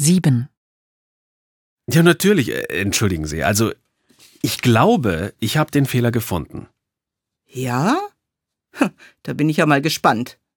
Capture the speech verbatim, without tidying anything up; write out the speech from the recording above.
sieben. Ja, natürlich, äh, entschuldigen Sie. Also, ich glaube, ich habe den Fehler gefunden. Ja? Da bin ich ja mal gespannt.